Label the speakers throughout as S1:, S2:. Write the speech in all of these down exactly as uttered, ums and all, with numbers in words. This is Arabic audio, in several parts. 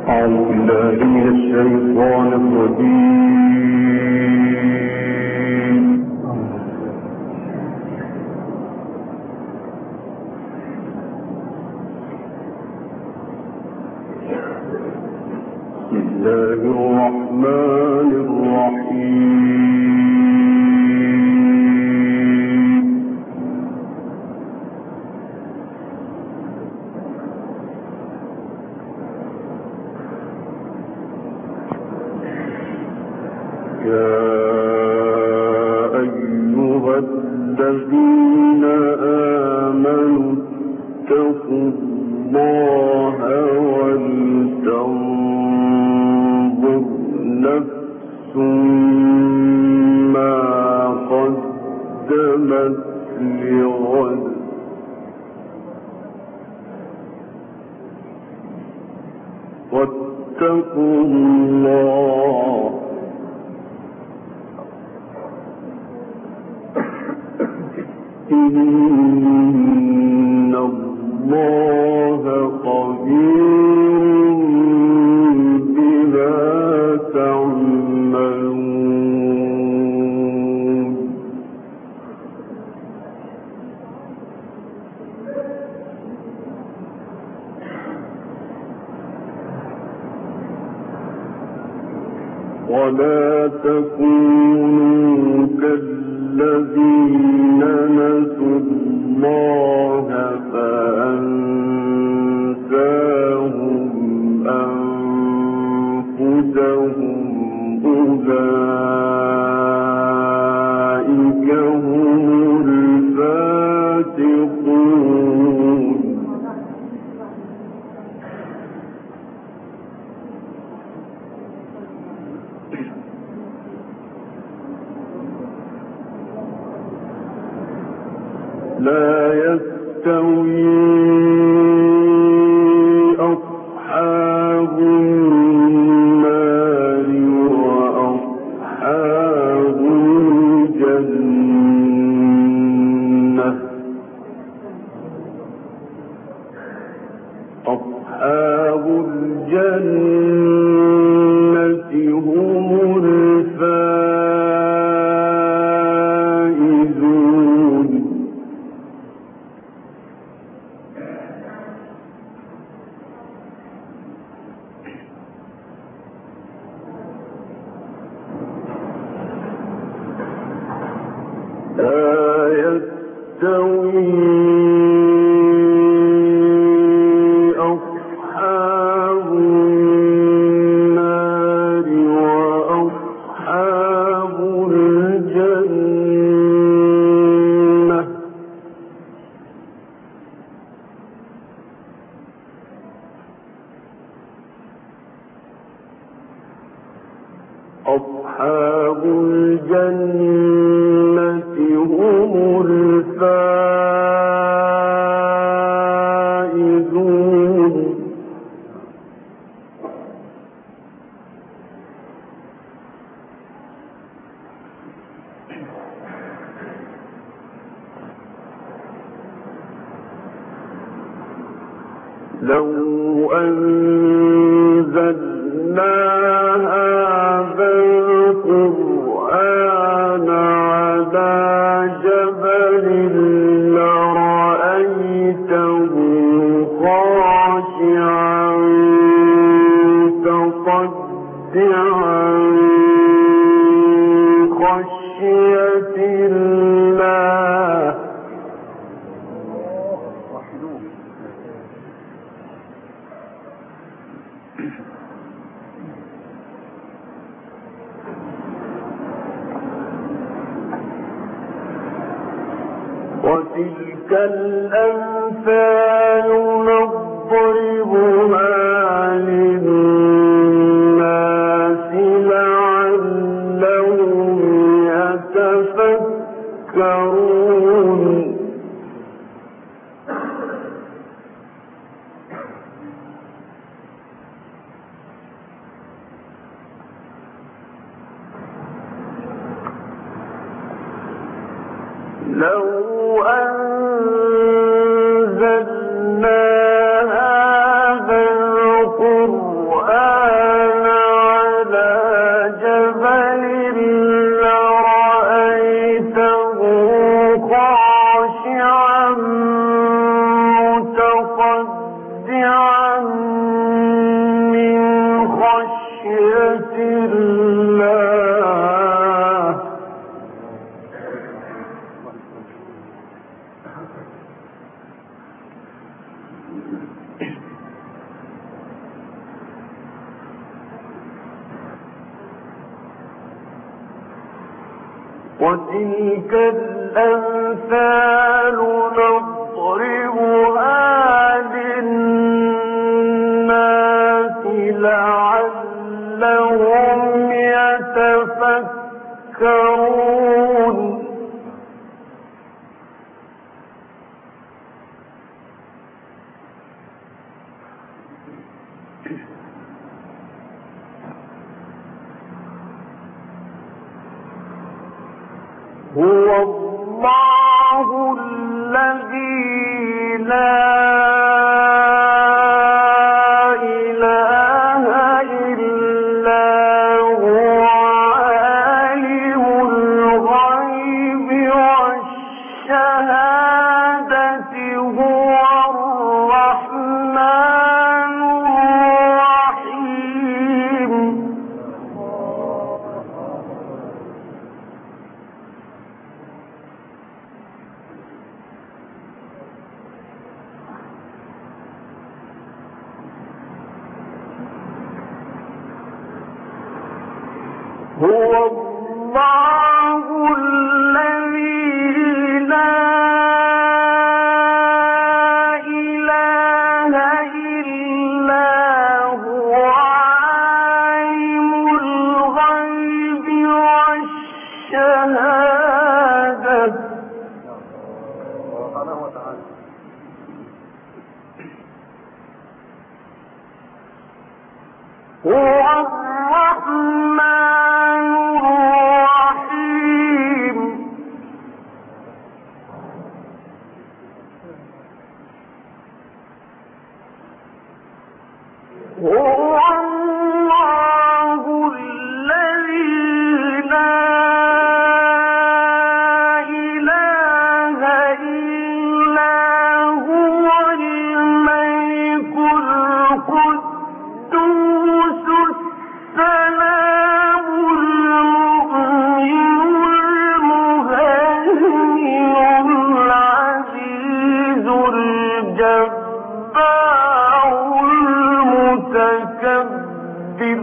S1: الشيطان الرجيم. بسم الله الرحمن الرحيم. يا أيها الذين آمنوا اتقوا الله ولتنظر نفس ما قدمت لغد واتقوا الله إن الله خبير بما تعملون. ولا تكونوا كالذين نسوا الله فأنساهم أنفسهم أولئك هم الفاسقون. لا يستوي أصحاب النار وأصحاب الجنة. أصحاب الجنة هم الفائزون. لا يستوي أصحاب النار وأصحاب الجنة. أصحاب الجنة هم الفائزون. لو أنزلنا هذا القرآن على جبل لرأيته خاشعا متصدعا من خشية الله. وتلك الأمثال نضربها للناس لعلهم يتفكرون. لو أنزلنا هذا القرآن وتلك الأمثال نضربها للناس لعلهم يتفكرون. هو الله الذي لا إله إلا هو عالم الغيب والشهادة هو الرحمن الرحيم. هو الله الذي لا إله إلا هو عالم الغيب والشهادة هو الرحمن الرحيم. هو الله الذي لا إله إلا هو الملك القدوس السلام المؤمن المهيمن العزيز الجبار المتكبر.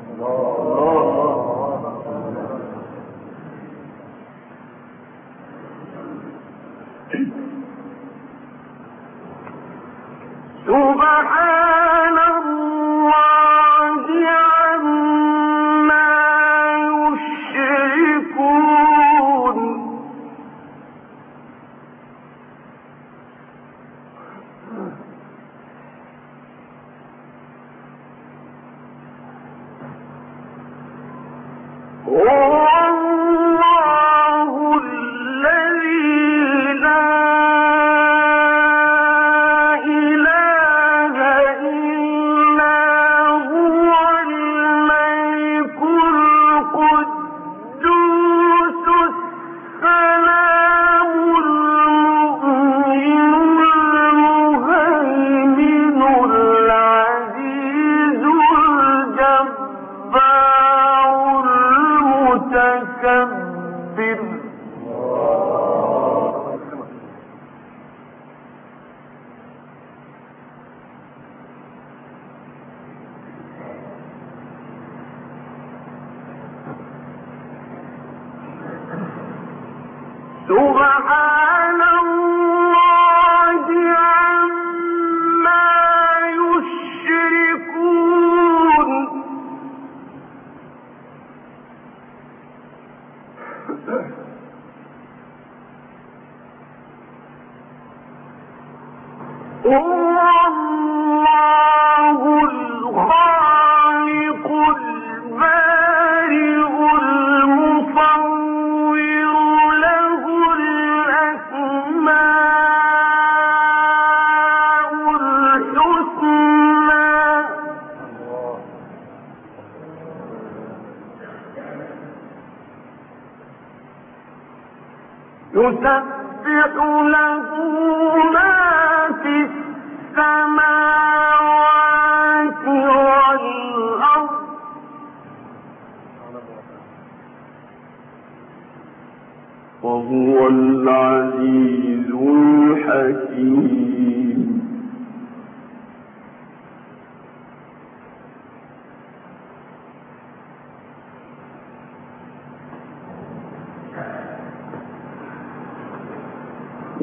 S1: سبحان الله عما يشركون. هو الله الذي لا إله إلا هو الملك القدوس السلام المؤمن المهيمن العزيز الجبار المتكبر. سبحان الله عما يشركون. هو الله الخالق البارئ المصور له الأسماء الحسنى يسبح له ما في السماوات والأرض وهو العزيز الحكيم.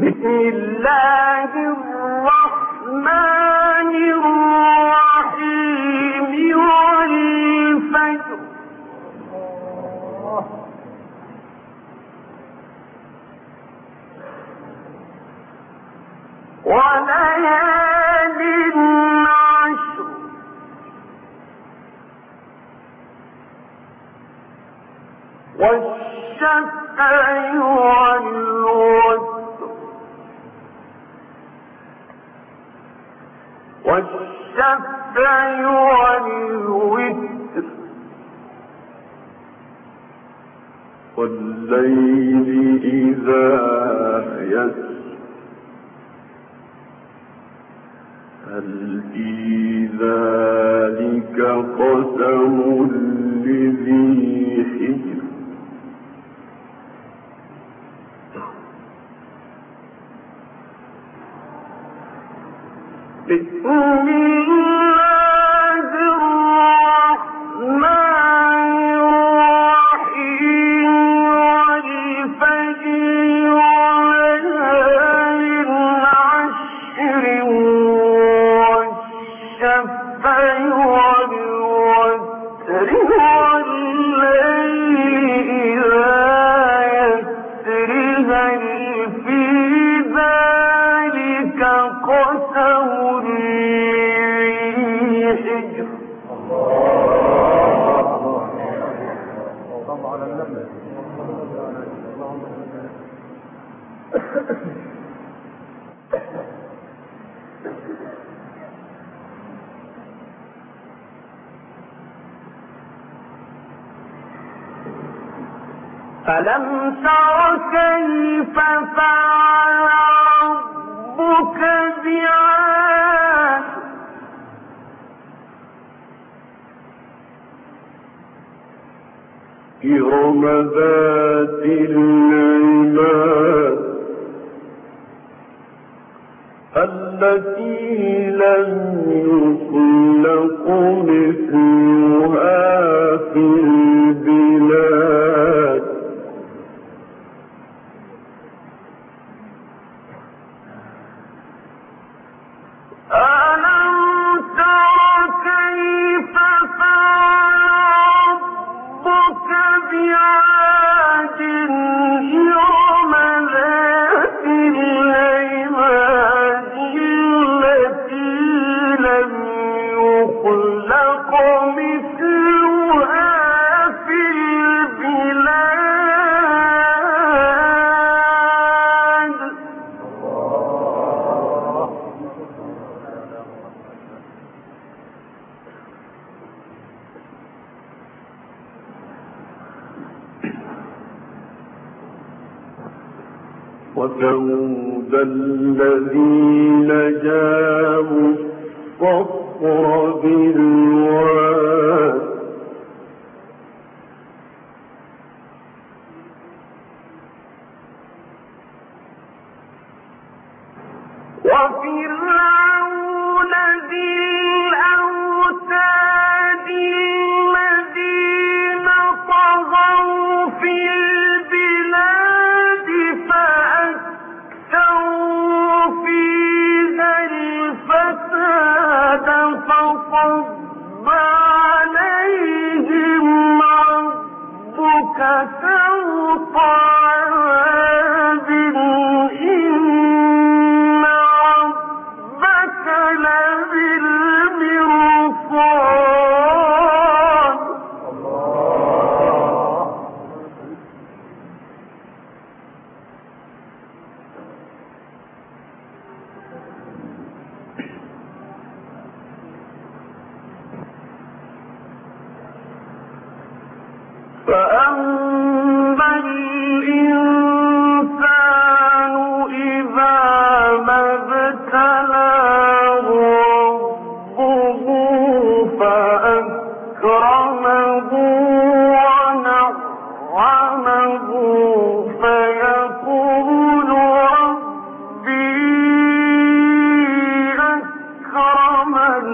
S1: بسم الله الرحمن الرحيم والفجر وليال عشر والشفع والوتر والشفع والوتر والليل إذا يسر هل في ذلك قسم لذي حجر بسم الله الرحمن الرحيم والفجر وليال عشر والشفع والوتر والليل إذا يسر هل في ذلك قسم ألم تر كيف فعل ربك بعاد إرم ذات العماد التي لم يخلق مثلها في البلاد ألم تر كيف فعل ربك بعاد إرم ذات العماد التي لم يخلق مثلها في البلاد وثمود الذين جابوا الصخر بالواد وفرعون ذي الأوتاد الذين طغوا في البلاد فأكثروا فيها الفساد فصب عليهم ربك سوط عذاب إن ربك لبالمرصاد فأما الإنسان إذا ما ابتلاه ربه فأكرمه ونعمه فيقول ربي أكرمن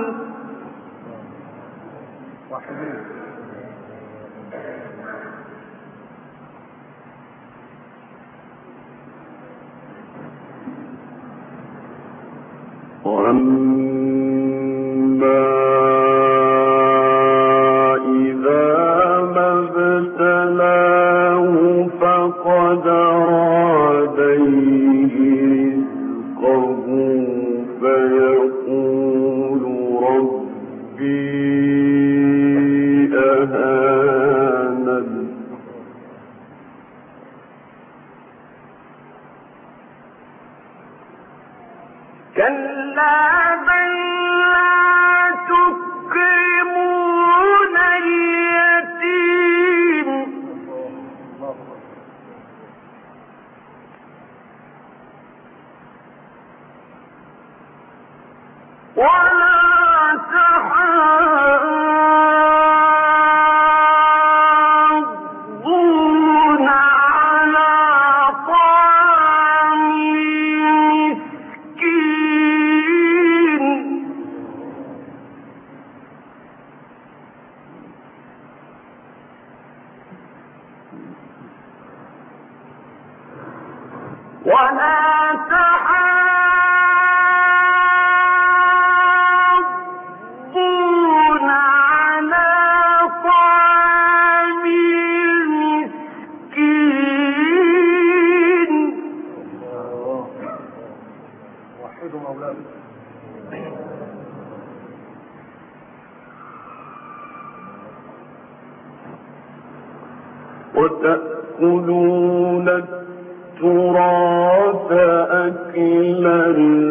S1: وتأكلون التراث أكلا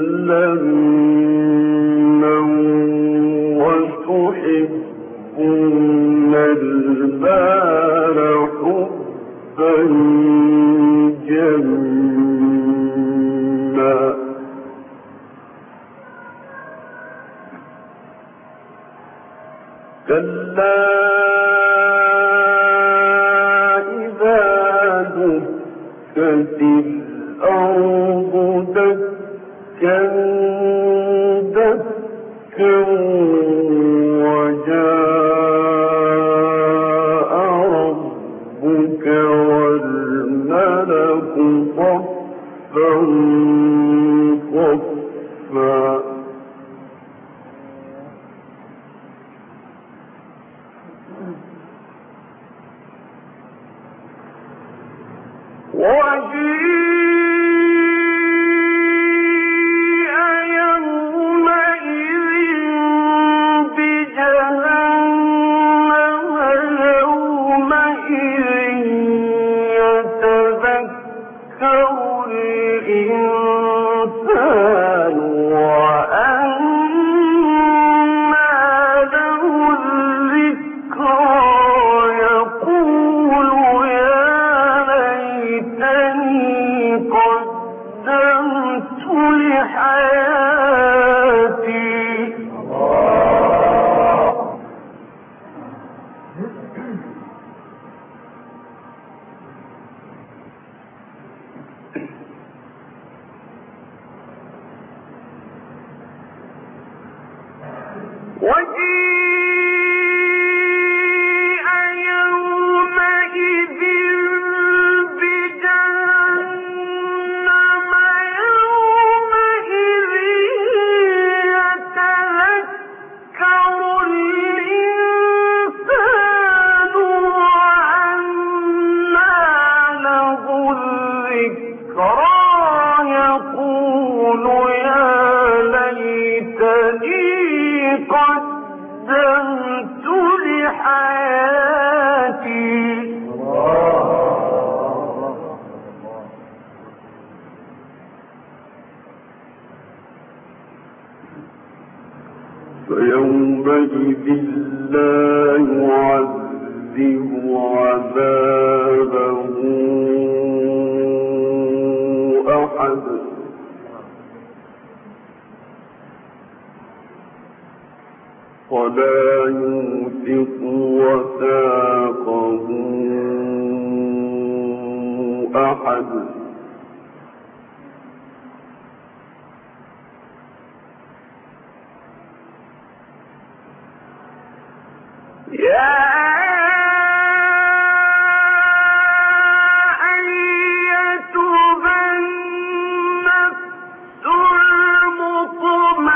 S1: لما وتحبون المال حبا جما كلا دكت الأرض دكا دكا وجاء ربك والملك صفا صفا وجيء يومئذ بجهنم يومئذ يتذكر الإنسان وأنى له الذكرى يقول قدمت لحياتي وجيء يومئذ بجهنم يومئذ يتذكر الإنسان وأنى له الذكرى يقول يا ليتني قدمت لحياتي فيومئذ لا يعذب عذابه أحد ولا يوثق وثاقه أحد يا أيتها النفس المطمئنة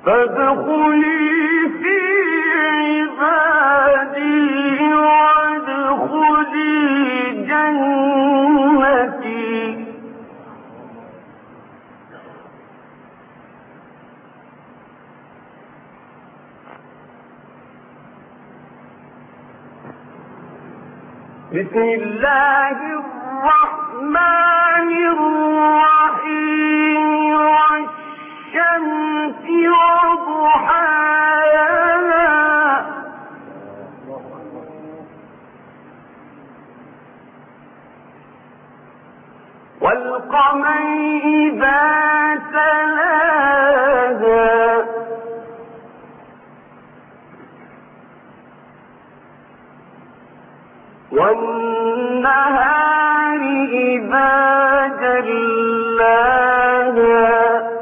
S1: فادخلي في عبادي وادخلي جنتي. بسم الله الرحمن الرحيم. والشمس وضحاها والقمر إذا تلاها والنهار إذا جلاها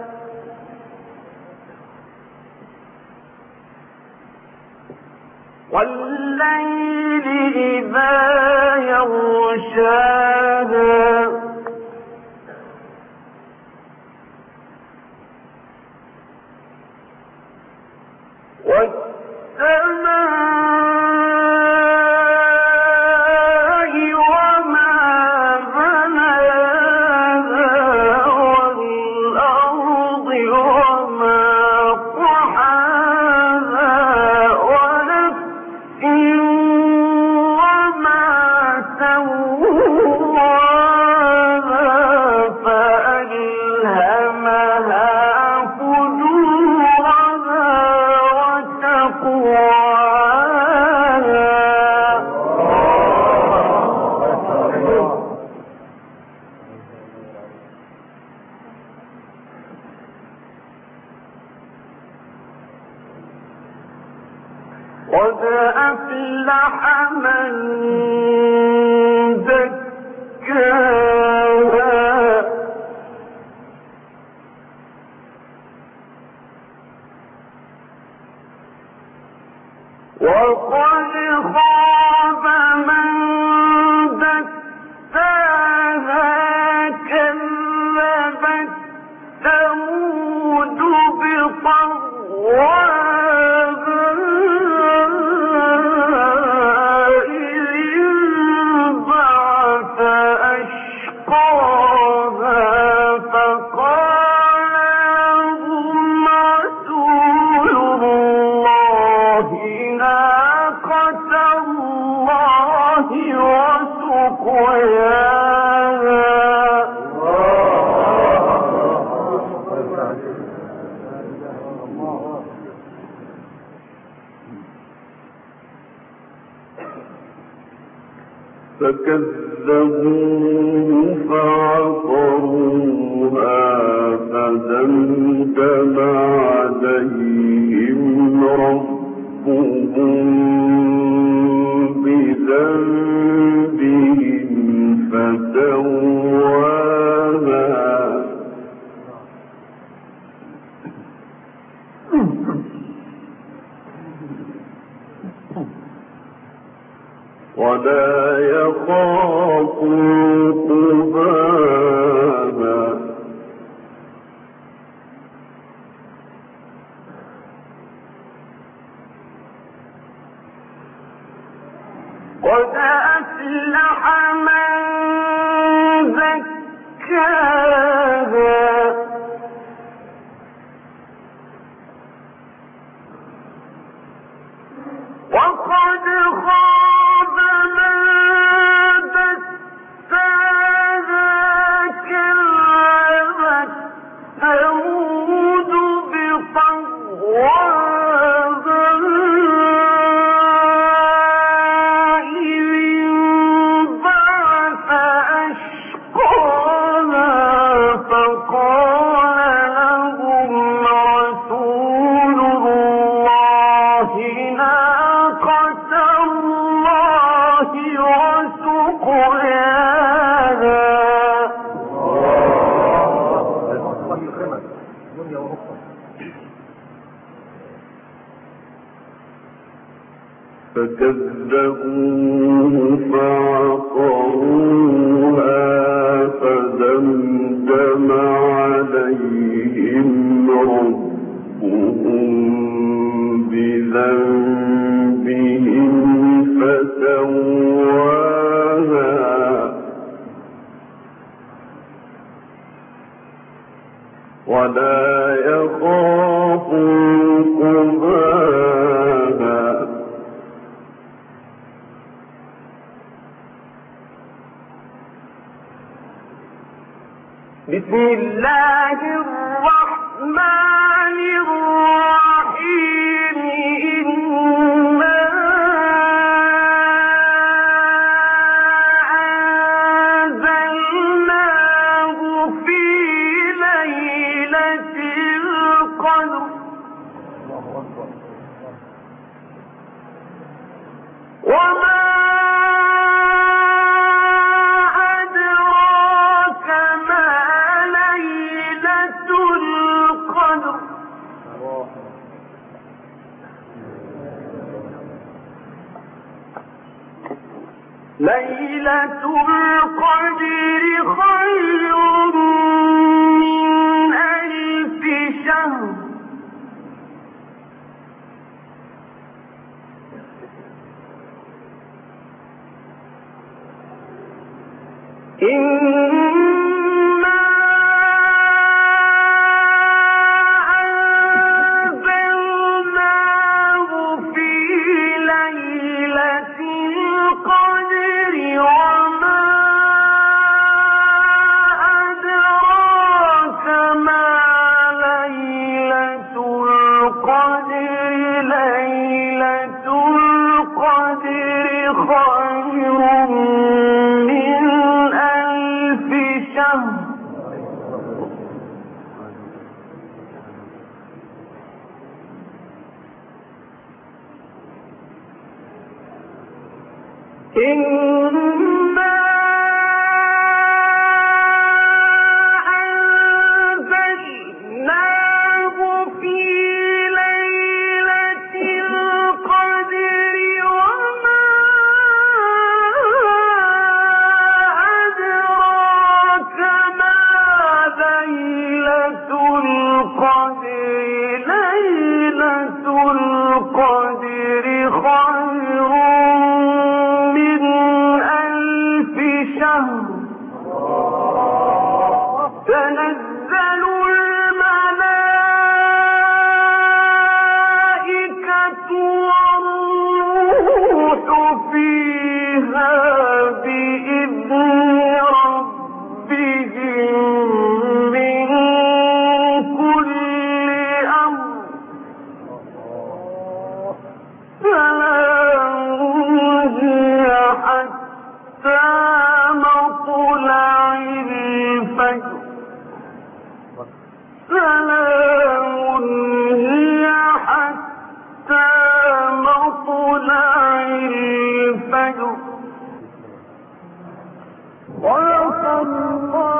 S1: والليل إذا يغشاها والسماء وما بناها والأرض وما طحاها ونفس وما سواها فألهمها فجورها وتقواها. قد أفلح من زكاها وقد خاب من دساها. كذبت ثمود بطغواها فكذبوه فعقروها فدمدم عليهم ربهم بذنبهم فسواها. ولا يخاف عقباها. قد أفلح من زكاها وقد خاب من دساها. كذبت ثمود بطغواها فكذبوه فعقروها فدمدم عليهم ربهم ولا يخاف عقباها بسم الله الرحمن الرحيم إنا أنزلناه في ليلة القدر وما ليلة القدر خير من ألف شهر إنا أنزلناه في ليلة القدر وما أدراك ما ليلة القدر ليلة القدر خير من ألف شهر إنا أنزلناه في ليلة القدر وما أدراك ما ليلة القدر ليلة القدر خير من ألف شهر تنزل الملائكة والروح فيها بإذن ربهم من كل أمر سلام هي حتى مطلع الفجر سلام هي حتى مطلع الفجر. صدق الله